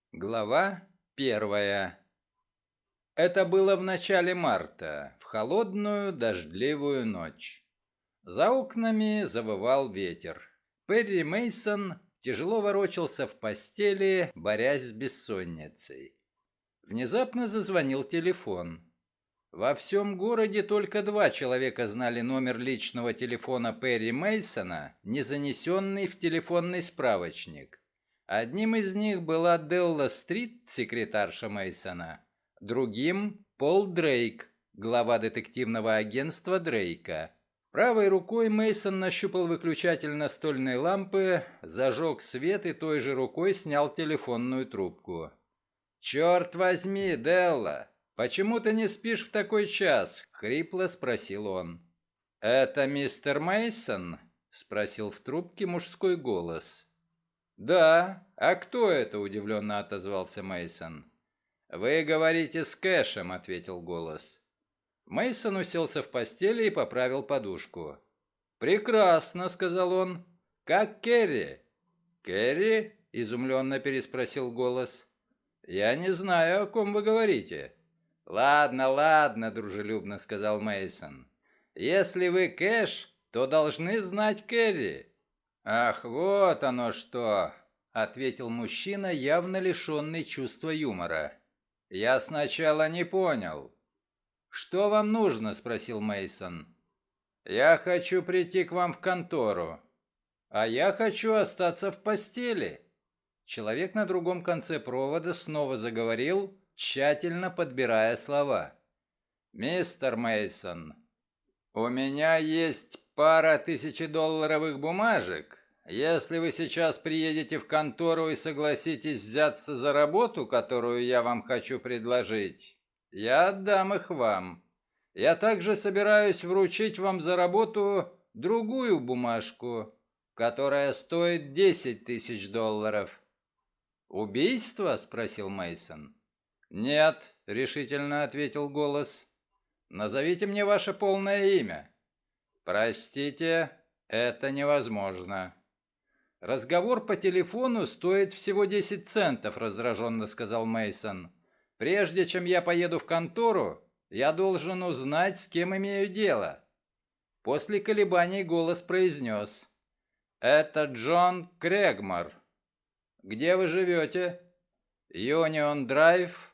Глава первая. Это было в начале марта, в холодную дождливую ночь. За окнами завывал ветер. Перри Мейсон тяжело ворочался в постели, борясь с бессонницей. Внезапно зазвонил телефон. Во всем городе только два человека знали номер личного телефона Перри Мейсона, не занесенный в телефонный справочник. Одним из них была Делла Стрит, секретарша Мейсона, другим — Пол Дрейк, глава детективного агентства Дрейка. Правой рукой Мейсон нащупал выключатель настольной лампы, зажег свет и той же рукой снял телефонную трубку. «Черт возьми, Делла! Почему ты не спишь в такой час?» — хрипло спросил он. «Это мистер Мейсон?» — спросил в трубке мужской голос. «Да, а кто это?» — удивленно отозвался Мейсон. «Вы говорите с Кэшем», — ответил голос. Мейсон уселся в постели и поправил подушку. «Прекрасно», — сказал он. «Как Керри?» «Керри?» — изумленно переспросил голос. «Я не знаю, о ком вы говорите». «Ладно, ладно», — дружелюбно сказал Мейсон. «Если вы Кэш, то должны знать Керри». «Ах, вот оно что!» — ответил мужчина, явно лишенный чувства юмора. «Я сначала не понял». «Что вам нужно?» — спросил Мейсон. «Я хочу прийти к вам в контору». «А я хочу остаться в постели». Человек на другом конце провода снова заговорил, тщательно подбирая слова. «Мистер Мейсон, у меня есть пара тысячедолларовых бумажек. Если вы сейчас приедете в контору и согласитесь взяться за работу, которую я вам хочу предложить, я отдам их вам. Я также собираюсь вручить вам за работу другую бумажку, которая стоит 10 тысяч долларов». «Убийство?» — спросил Мейсон. «Нет», — решительно ответил голос. «Назовите мне ваше полное имя». «Простите, это невозможно». «Разговор по телефону стоит всего 10 центов», — раздраженно сказал Мейсон. «Прежде чем я поеду в контору, я должен узнать, с кем имею дело». После колебаний голос произнес. «Это Джон Крэгмор». «Где вы живете?» «Юнион Драйв,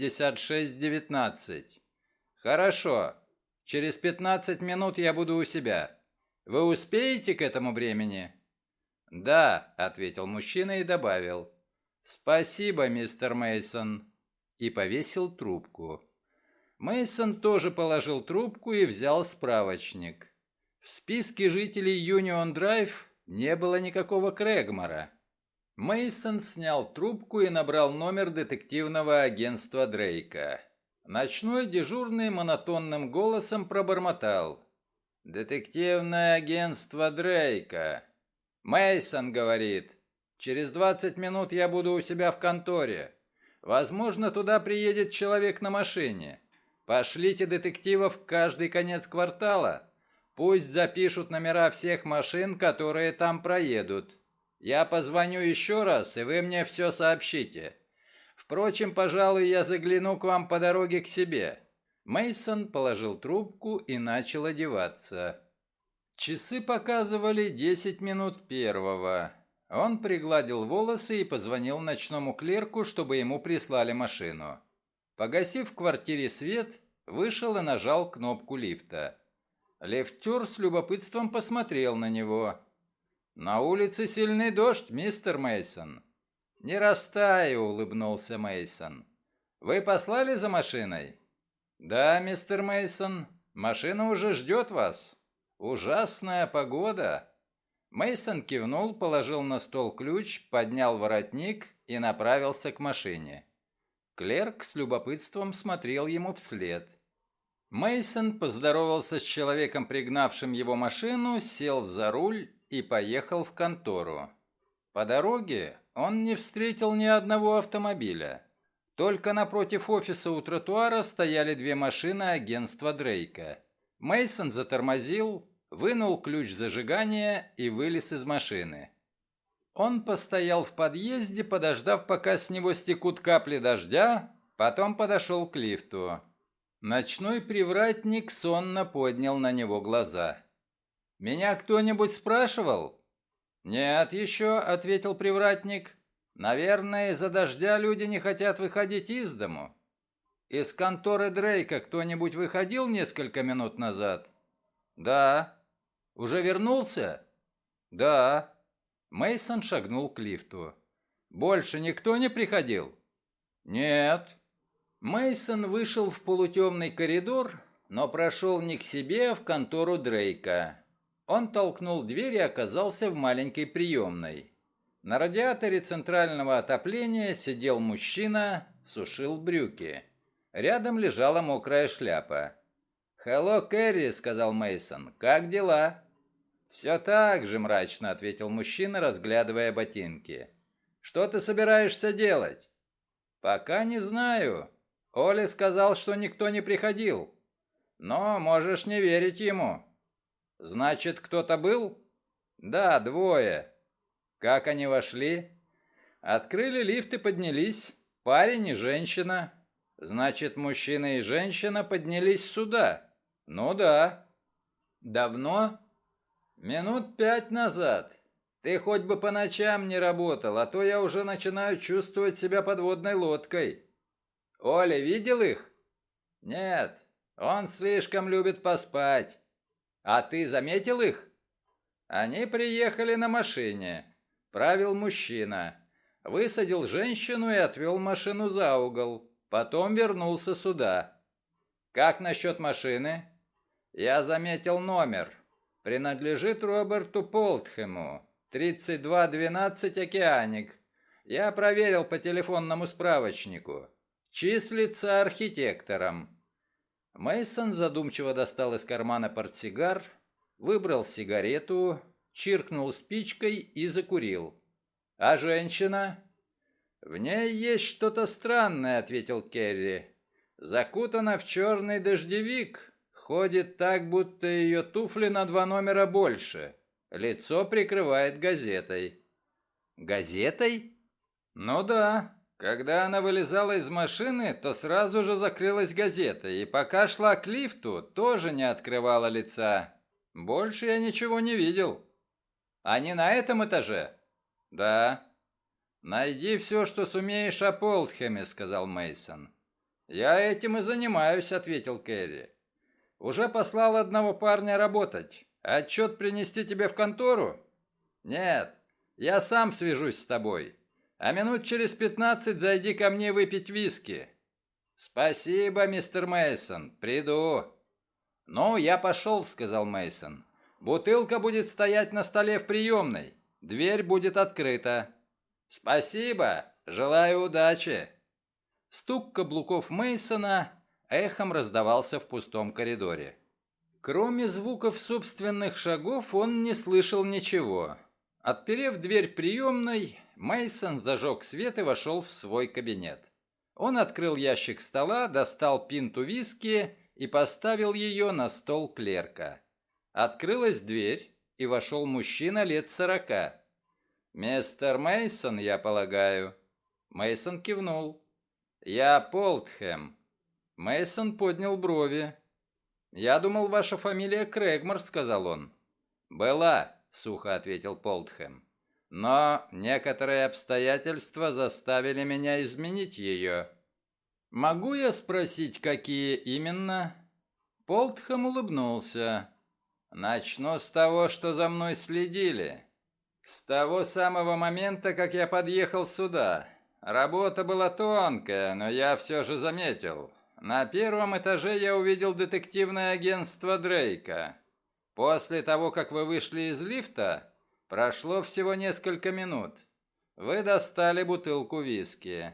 5619». «Хорошо. Через 15 минут я буду у себя. Вы успеете к этому времени?» «Да», — ответил мужчина и добавил. «Спасибо, мистер Мейсон», и повесил трубку. Мейсон тоже положил трубку и взял справочник. В списке жителей Юнион Драйв не было никакого Крэгмора. Мейсон снял трубку и набрал номер детективного агентства Дрейка. Ночной дежурный монотонным голосом пробормотал. «Детективное агентство Дрейка. Мейсон говорит. Через 20 минут я буду у себя в конторе. Возможно, туда приедет человек на машине. Пошлите детективов в каждый конец квартала. Пусть запишут номера всех машин, которые там проедут. Я позвоню еще раз, и вы мне все сообщите. Впрочем, пожалуй, я загляну к вам по дороге к себе». Мейсон положил трубку и начал одеваться. Часы показывали 10 минут первого. Он пригладил волосы и позвонил ночному клерку, чтобы ему прислали машину. Погасив в квартире свет, вышел и нажал кнопку лифта. Лифтер с любопытством посмотрел на него. «На улице сильный дождь, мистер Мейсон». «Не растаю», — улыбнулся Мейсон. «Вы послали за машиной?» «Да, мистер Мейсон. Машина уже ждет вас. Ужасная погода». Мейсон кивнул, положил на стол ключ, поднял воротник и направился к машине. Клерк с любопытством смотрел ему вслед. Мейсон поздоровался с человеком, пригнавшим его машину, сел за руль и поехал в контору. По дороге он не встретил ни одного автомобиля. Только напротив офиса у тротуара стояли две машины агентства Дрейка. Мейсон затормозил, вынул ключ зажигания и вылез из машины. Он постоял в подъезде, подождав, пока с него стекут капли дождя, потом подошел к лифту. Ночной привратник сонно поднял на него глаза. «Меня кто-нибудь спрашивал?» «Нет еще», — ответил привратник. «Наверное, из-за дождя люди не хотят выходить из дому». «Из конторы Дрейка кто-нибудь выходил несколько минут назад?» «Да». «Уже вернулся?» «Да». Мейсон шагнул к лифту. «Больше никто не приходил?» «Нет». Мейсон вышел в полутемный коридор, но прошел не к себе, а в контору Дрейка. Он толкнул дверь и оказался в маленькой приемной. На радиаторе центрального отопления сидел мужчина, сушил брюки. Рядом лежала мокрая шляпа. «Hello, Кэрри», — сказал Мейсон. «Как дела?» «Все так же», — мрачно ответил мужчина, разглядывая ботинки. «Что ты собираешься делать?» «Пока не знаю. Оля сказал, что никто не приходил. Но можешь не верить ему». «Значит, кто-то был?» «Да, двое». «Как они вошли?» «Открыли лифт и поднялись. Парень и женщина». «Значит, мужчина и женщина поднялись сюда?» «Ну да». «Давно?» «Минут 5 назад. Ты хоть бы по ночам не работал, а то я уже начинаю чувствовать себя подводной лодкой». «Оля видел их?» «Нет, он слишком любит поспать». «А ты заметил их?» «Они приехали на машине. Правил мужчина. Высадил женщину и отвел машину за угол. Потом вернулся сюда». «Как насчет машины?» «Я заметил номер. Принадлежит Роберту Полтхему. 3212 «Океаник». Я проверил по телефонному справочнику. Числится архитектором». Мейсон задумчиво достал из кармана портсигар, выбрал сигарету, чиркнул спичкой и закурил. «А женщина?» «В ней есть что-то странное», — ответил Керри. «Закутана в черный дождевик, ходит так, будто ее туфли на 2 номера больше. Лицо прикрывает газетой». «Газетой?» «Ну да. Когда она вылезала из машины, то сразу же закрылась газетой, и пока шла к лифту, тоже не открывала лица. Больше я ничего не видел». «Они на этом этаже?» «Да». «Найди все, что сумеешь о Полтхэме», — сказал Мейсон. «Я этим и занимаюсь», — ответил Керри. «Уже послал одного парня работать. Отчет принести тебе в контору?» «Нет, я сам свяжусь с тобой. А минут через 15 зайди ко мне выпить виски». «Спасибо, мистер Мейсон. Приду». «Ну, я пошел», — сказал Мейсон. «Бутылка будет стоять на столе в приемной. Дверь будет открыта». «Спасибо. Желаю удачи». Стук каблуков Мейсона эхом раздавался в пустом коридоре. Кроме звуков собственных шагов он не слышал ничего. Отперев дверь приемной, Мейсон зажег свет и вошел в свой кабинет. Он открыл ящик стола, достал пинту виски и поставил ее на стол клерка. Открылась дверь, и вошел мужчина лет 40. «Мистер Мейсон, я полагаю?» Мейсон кивнул. «Я Полтхэм». Мейсон поднял брови. «Я думал, ваша фамилия Крэгмор», — сказал он. «Была», — сухо ответил Полтхэм. «Но некоторые обстоятельства заставили меня изменить ее». «Могу я спросить, какие именно?» Полтхэм улыбнулся. «Начну с того, что за мной следили. С того самого момента, как я подъехал сюда. Работа была тонкая, но я все же заметил. На первом этаже я увидел детективное агентство Дрейка. После того, как вы вышли из лифта, прошло всего несколько минут. Вы достали бутылку виски.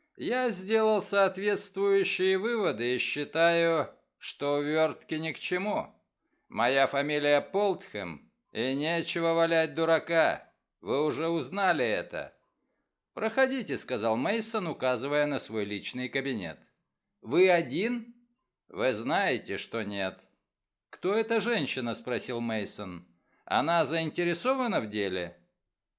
Я сделал соответствующие выводы и считаю, что увертки ни к чему. Моя фамилия Полтхэм, и нечего валять дурака. Вы уже узнали это. «Проходите», — сказал Мейсон, указывая на свой личный кабинет. «Вы один?» «Вы знаете, что нет». «Кто эта женщина?» — спросил Мейсон. «Она заинтересована в деле?»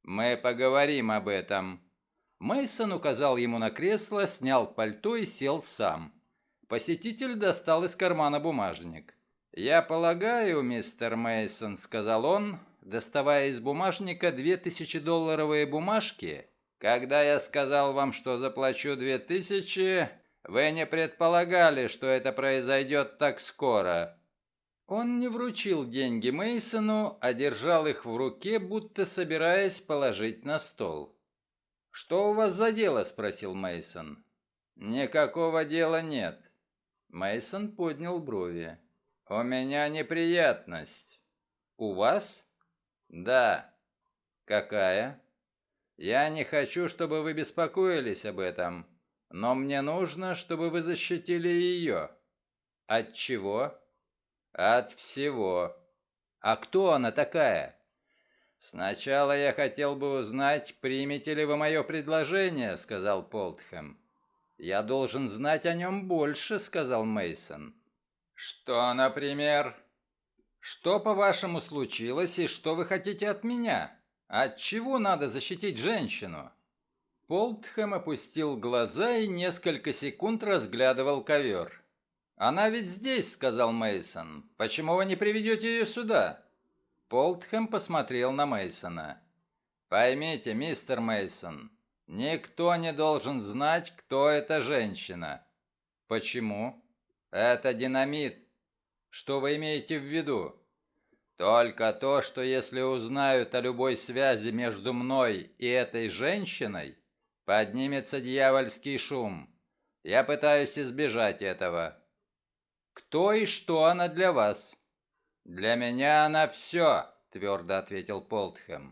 Мы поговорим об этом. Мейсон указал ему на кресло, снял пальто и сел сам. Посетитель достал из кармана бумажник. «Я полагаю, мистер Мейсон, сказал он, доставая из бумажника 2000-долларовые бумажки, когда я сказал вам, что заплачу 2000, вы не предполагали, что это произойдет так скоро». Он не вручил деньги Мейсону, а держал их в руке, будто собираясь положить на стол. «Что у вас за дело?» – спросил Мейсон. «Никакого дела нет». Мейсон поднял брови. «У меня неприятность». «У вас?» «Да». «Какая?» «Я не хочу, чтобы вы беспокоились об этом, но мне нужно, чтобы вы защитили ее». «От чего?» «От всего». «А кто она такая?» «Сначала я хотел бы узнать, примете ли вы мое предложение», — сказал Полтхэм. «Я должен знать о нем больше», — сказал Мейсон. «Что, например?» «Что, по-вашему, случилось и что вы хотите от меня? От чего надо защитить женщину?» Полтхэм опустил глаза и несколько секунд разглядывал ковер. «Она ведь здесь», — сказал Мейсон. «Почему вы не приведете ее сюда?» Полтхэм посмотрел на Мейсона. «Поймите, мистер Мейсон, никто не должен знать, кто эта женщина». «Почему?» «Это динамит». «Что вы имеете в виду?» «Только то, что если узнают о любой связи между мной и этой женщиной, поднимется дьявольский шум. Я пытаюсь избежать этого». «Кто и что она для вас?» «Для меня она все», — твердо ответил Полтхэм.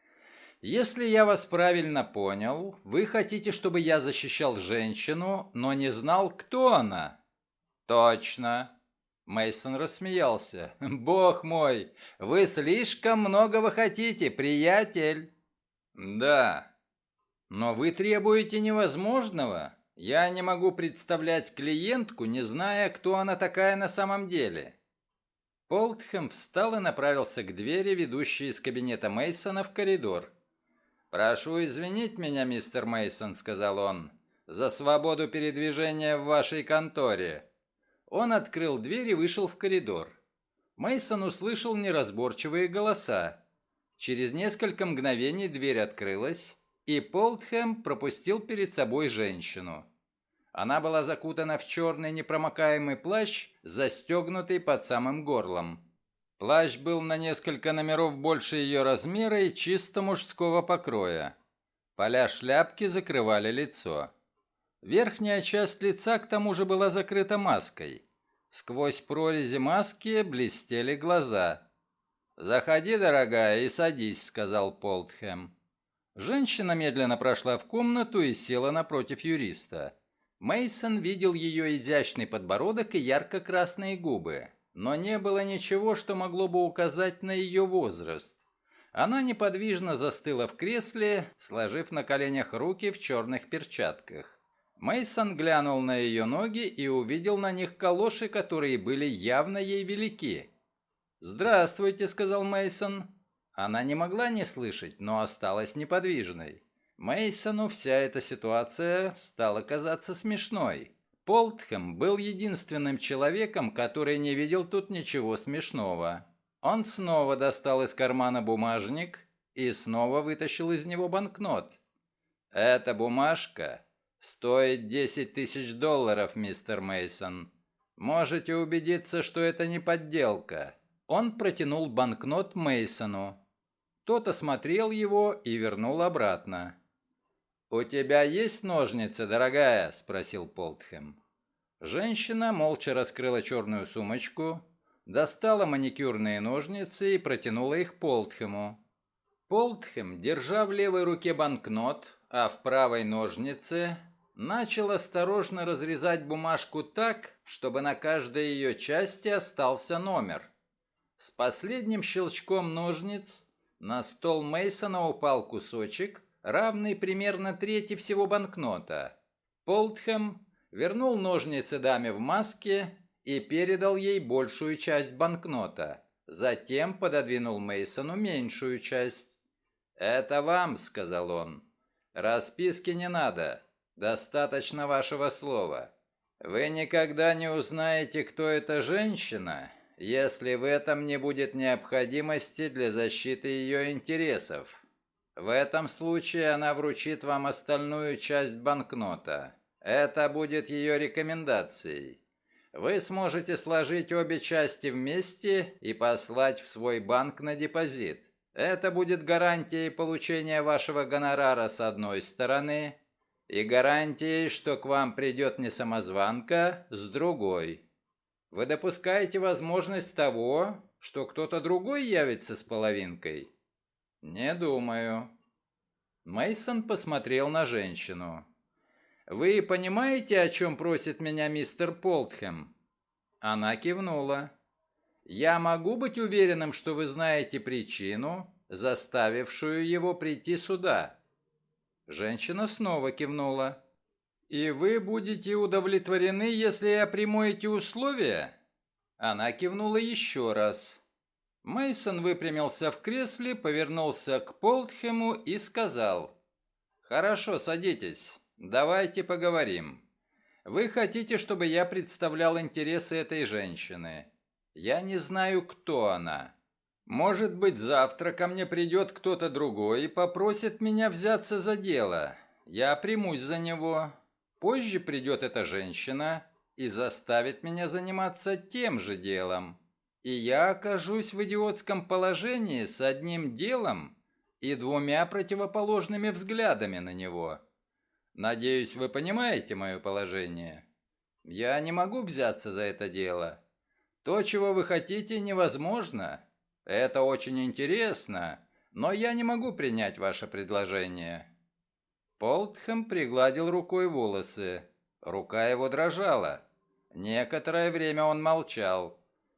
«Если я вас правильно понял, вы хотите, чтобы я защищал женщину, но не знал, кто она?» «Точно». Мейсон рассмеялся. «Бог мой, вы слишком многого хотите, приятель». «Да». «Но вы требуете невозможного. Я не могу представлять клиентку, не зная, кто она такая на самом деле». Полтхэм встал и направился к двери, ведущей из кабинета Мейсона в коридор. «Прошу извинить меня, мистер Мейсон, сказал он, — «за свободу передвижения в вашей конторе». Он открыл дверь и вышел в коридор. Мейсон услышал неразборчивые голоса. Через несколько мгновений дверь открылась, и Полтхэм пропустил перед собой женщину. Она была закутана в черный непромокаемый плащ, застегнутый под самым горлом. Плащ был на несколько номеров больше ее размера и чисто мужского покроя. Поля шляпки закрывали лицо. Верхняя часть лица к тому же была закрыта маской. Сквозь прорези маски блестели глаза. «Заходи, дорогая, и садись», — сказал Полтхэм. Женщина медленно прошла в комнату и села напротив юриста. Мейсон видел ее изящный подбородок и ярко-красные губы, но не было ничего, что могло бы указать на ее возраст. Она неподвижно застыла в кресле, сложив на коленях руки в черных перчатках. Мейсон глянул на ее ноги и увидел на них калоши, которые были явно ей велики. «Здравствуйте», — сказал Мейсон. Она не могла не слышать, но осталась неподвижной. Мейсону вся эта ситуация стала казаться смешной. Полтхэм был единственным человеком, который не видел тут ничего смешного. Он снова достал из кармана бумажник и снова вытащил из него банкнот. «Эта бумажка стоит 10 тысяч долларов, мистер Мейсон. Можете убедиться, что это не подделка». Он протянул банкнот Мейсону. Тот осмотрел его и вернул обратно. «У тебя есть ножницы, дорогая?» – спросил Полтхэм. Женщина молча раскрыла черную сумочку, достала маникюрные ножницы и протянула их Полтхэму. Полтхэм, держа в левой руке банкнот, а в правой ножницы, начал осторожно разрезать бумажку так, чтобы на каждой ее части остался номер. С последним щелчком ножниц на стол Мейсона упал кусочек, равный примерно трети всего банкнота. Полтхэм вернул ножницы даме в маске и передал ей большую часть банкнота. Затем пододвинул Мейсону меньшую часть. «Это вам», — сказал он. «Расписки не надо. Достаточно вашего слова. Вы никогда не узнаете, кто эта женщина, если в этом не будет необходимости для защиты ее интересов. В этом случае она вручит вам остальную часть банкнота. Это будет ее рекомендацией. Вы сможете сложить обе части вместе и послать в свой банк на депозит. Это будет гарантией получения вашего гонорара с одной стороны и гарантией, что к вам придет не самозванка, с другой. Вы допускаете возможность того, что кто-то другой явится с половинкой? Не думаю. Мейсон посмотрел на женщину. Вы понимаете, о чем просит меня мистер Полтхэм? Она кивнула. Я могу быть уверенным, что вы знаете причину, заставившую его прийти сюда? Женщина снова кивнула. «И вы будете удовлетворены, если я приму эти условия?» Она кивнула еще раз. Мейсон выпрямился в кресле, повернулся к Полтхему и сказал: «Хорошо, садитесь. Давайте поговорим. Вы хотите, чтобы я представлял интересы этой женщины. Я не знаю, кто она. Может быть, завтра ко мне придет кто-то другой и попросит меня взяться за дело. Я примусь за него. Позже придет эта женщина и заставит меня заниматься тем же делом. И я окажусь в идиотском положении с одним делом и двумя противоположными взглядами на него. Надеюсь, вы понимаете мое положение. Я не могу взяться за это дело. То, чего вы хотите, невозможно. Это очень интересно, но я не могу принять ваше предложение». Полтхэм пригладил рукой волосы. Рука его дрожала. Некоторое время он молчал.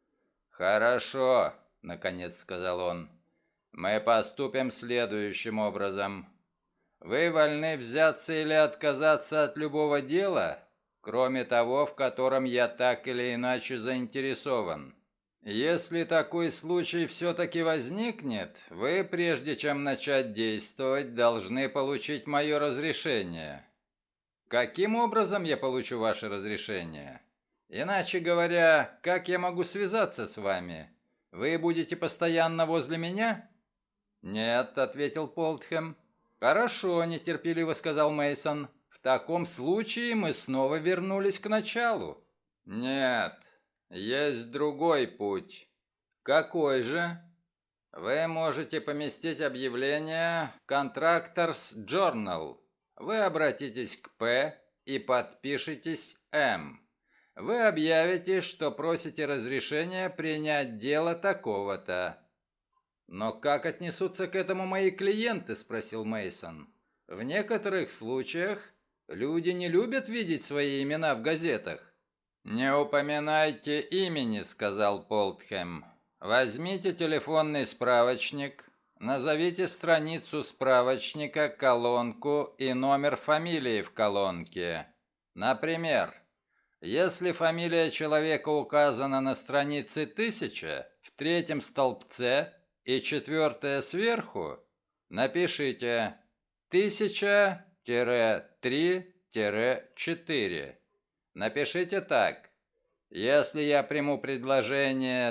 «Хорошо», — наконец сказал он. «Мы поступим следующим образом. Вы вольны взяться или отказаться от любого дела, кроме того, в котором я так или иначе заинтересован. Если такой случай все-таки возникнет, вы, прежде чем начать действовать, должны получить мое разрешение. Каким образом я получу ваше разрешение? Иначе говоря, как я могу связаться с вами? Вы будете постоянно возле меня? Нет, ответил Полтхэм. Хорошо, нетерпеливо сказал Мейсон. В таком случае мы снова вернулись к началу. Нет, есть другой путь. Какой же? Вы можете поместить объявление в Contractors Journal. Вы обратитесь к П и подпишитесь М. Вы объявите, что просите разрешения принять дело такого-то. «Но как отнесутся к этому мои клиенты?» – спросил Мейсон. «В некоторых случаях люди не любят видеть свои имена в газетах». «Не упоминайте имени», – сказал Полтхэм. «Возьмите телефонный справочник, назовите страницу справочника, колонку и номер фамилии в колонке. Например, если фамилия человека указана на странице 1000, в третьем столбце и четвертое сверху, напишите 1000-3-4. Напишите так. Если я приму предложение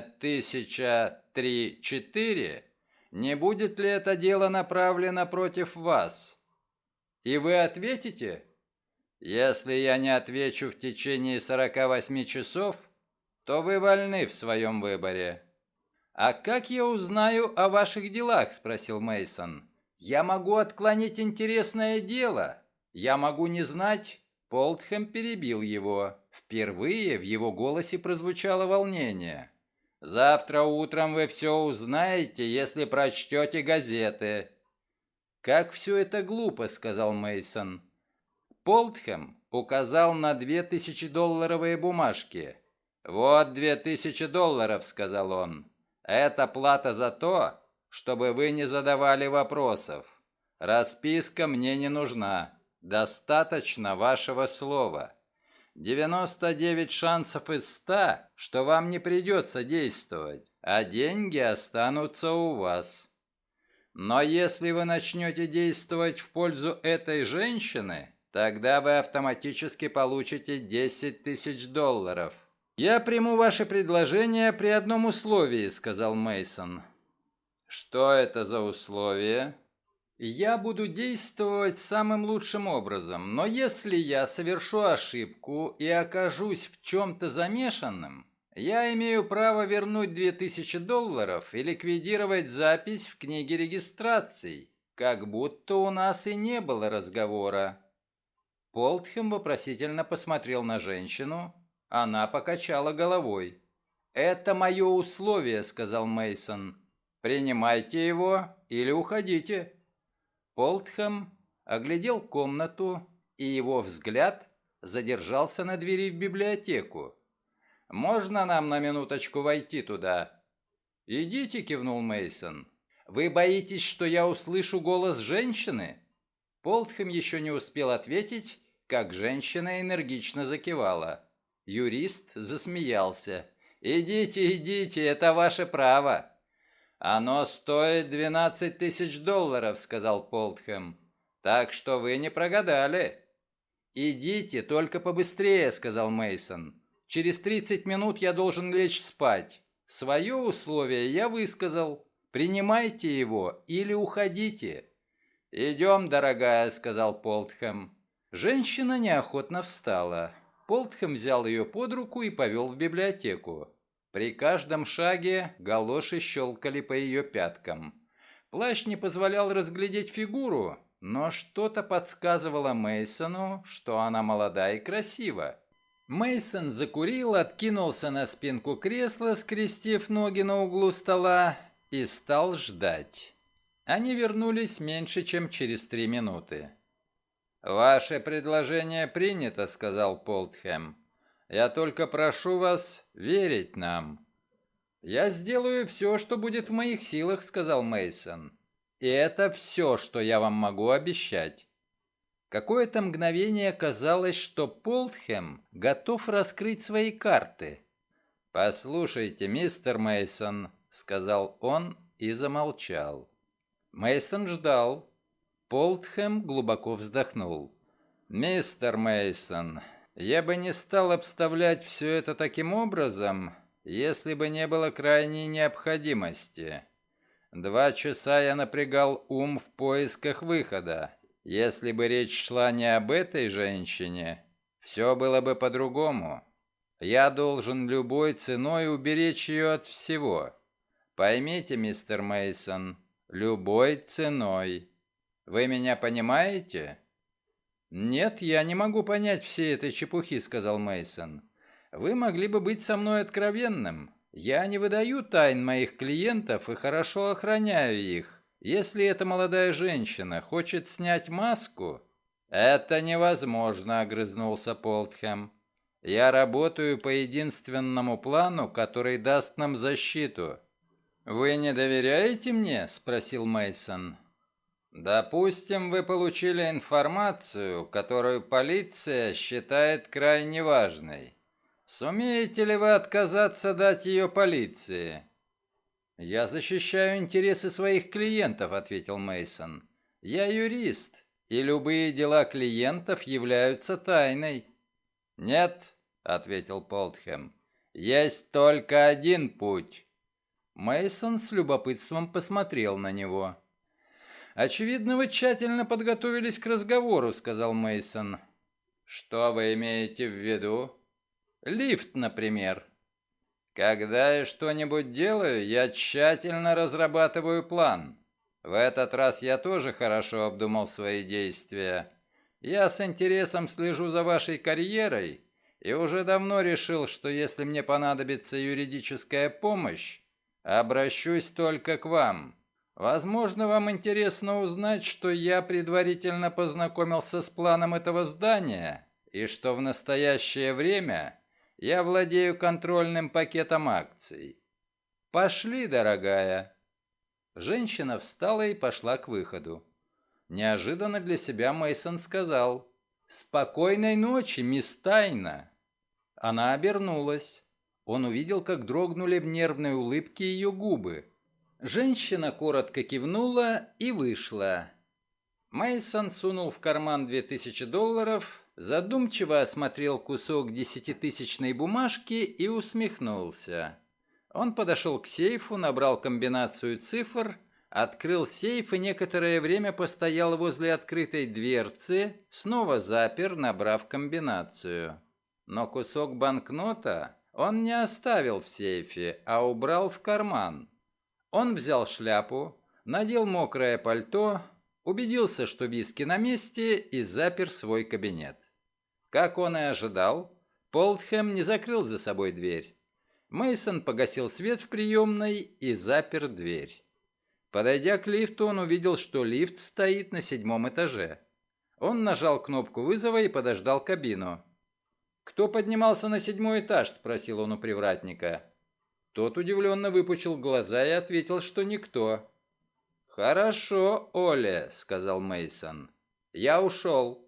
1003-4, не будет ли это дело направлено против вас? И вы ответите? Если я не отвечу в течение 48 часов, то вы вольны в своем выборе. «А как я узнаю о ваших делах?» – спросил Мейсон. «Я могу отклонить интересное дело. Я могу не знать...» Полтхэм перебил его. Впервые в его голосе прозвучало волнение. «Завтра утром вы все узнаете, если прочтете газеты». «Как все это глупо», – сказал Мейсон. Полтхэм указал на 2000-долларовые бумажки. «Вот $2000», – сказал он. «Это плата за то, чтобы вы не задавали вопросов. Расписка мне не нужна. Достаточно вашего слова. 99 шансов из 100, что вам не придется действовать, а деньги останутся у вас». Но если вы начнете действовать в пользу этой женщины, тогда вы автоматически получите 10 тысяч долларов. «Я приму ваше предложение при одном условии», — сказал Мейсон. «Что это за условие?» «Я буду действовать самым лучшим образом, но если я совершу ошибку и окажусь в чем-то замешанным, я имею право вернуть 2000 долларов и ликвидировать запись в книге регистраций, как будто у нас и не было разговора». Полтхэм вопросительно посмотрел на женщину. Она покачала головой. «Это мое условие», — сказал Мейсон. «Принимайте его или уходите». Полтхэм оглядел комнату, и его взгляд задержался на двери в библиотеку. «Можно нам на минуточку войти туда?» «Идите», — кивнул Мейсон. «Вы боитесь, что я услышу голос женщины?» Полтхэм еще не успел ответить, как женщина энергично закивала. Юрист засмеялся. «Идите, идите, это ваше право». «Оно стоит 12 тысяч долларов», — сказал Полтхэм. «Так что вы не прогадали». «Идите, только побыстрее», — сказал Мейсон. «Через 30 минут я должен лечь спать. Свое условие я высказал. Принимайте его или уходите». «Идем, дорогая», — сказал Полтхэм. Женщина неохотно встала. Полтхэм взял ее под руку и повел в библиотеку. При каждом шаге галоши щелкали по ее пяткам. Плащ не позволял разглядеть фигуру, но что-то подсказывало Мейсону, что она молода и красива. Мейсон закурил, откинулся на спинку кресла, скрестив ноги на углу стола, и стал ждать. Они вернулись меньше, чем через 3 минуты. «Ваше предложение принято», — сказал Полтхэм. «Я только прошу вас верить нам». «Я сделаю все, что будет в моих силах», — сказал Мейсон. «И это все, что я вам могу обещать». Какое-то мгновение казалось, что Полтхэм готов раскрыть свои карты. «Послушайте, мистер Мейсон», — сказал он и замолчал. Мейсон ждал. Полтхэм глубоко вздохнул. «Мистер Мейсон, я бы не стал обставлять все это таким образом, если бы не было крайней необходимости. 2 часа я напрягал ум в поисках выхода. Если бы речь шла не об этой женщине, все было бы по-другому. Я должен любой ценой уберечь ее от всего. Поймите, мистер Мейсон, любой ценой. Вы меня понимаете?» «Нет, я не могу понять всей этой чепухи», — сказал Мейсон. «Вы могли бы быть со мной откровенным. Я не выдаю тайн моих клиентов и хорошо охраняю их. Если эта молодая женщина хочет снять маску...» «Это невозможно», — огрызнулся Полтхэм. «Я работаю по единственному плану, который даст нам защиту». «Вы не доверяете мне?» — спросил Мейсон. «Допустим, вы получили информацию, которую полиция считает крайне важной. Сумеете ли вы отказаться дать ее полиции?» «Я защищаю интересы своих клиентов», — ответил Мейсон. «Я юрист, и любые дела клиентов являются тайной». «Нет», — ответил Полтхэм, — «есть только один путь». Мейсон с любопытством посмотрел на него. «Очевидно, вы тщательно подготовились к разговору», — сказал Мейсон. «Что вы имеете в виду?» «Лифт, например». «Когда я что-нибудь делаю, я тщательно разрабатываю план. В этот раз я тоже хорошо обдумал свои действия. Я с интересом слежу за вашей карьерой и уже давно решил, что если мне понадобится юридическая помощь, обращусь только к вам. Возможно, вам интересно узнать, что я предварительно познакомился с планом этого здания и что в настоящее время я владею контрольным пакетом акций. Пошли, дорогая». Женщина встала и пошла к выходу. Неожиданно для себя Мейсон сказал: «Спокойной ночи, мисс Тайна». Она обернулась. Он увидел, как дрогнули в нервной улыбке ее губы. Женщина коротко кивнула и вышла. Мейсон сунул в карман $2000, задумчиво осмотрел кусок десятитысячной бумажки и усмехнулся. Он подошел к сейфу, набрал комбинацию цифр, открыл сейф и некоторое время постоял возле открытой дверцы, снова запер, набрав комбинацию. Но кусок банкнота он не оставил в сейфе, а убрал в карман. Он взял шляпу, надел мокрое пальто, убедился, что виски на месте, и запер свой кабинет. Как он и ожидал, Полтхэм не закрыл за собой дверь. Мейсон погасил свет в приемной и запер дверь. Подойдя к лифту, он увидел, что лифт стоит на 7-м этаже. Он нажал кнопку вызова и подождал кабину. «Кто поднимался на 7-й этаж?» – спросил он у привратника. Тот удивленно выпучил глаза и ответил, что никто. «Хорошо, Оля», — сказал Мейсон. «Я ушел.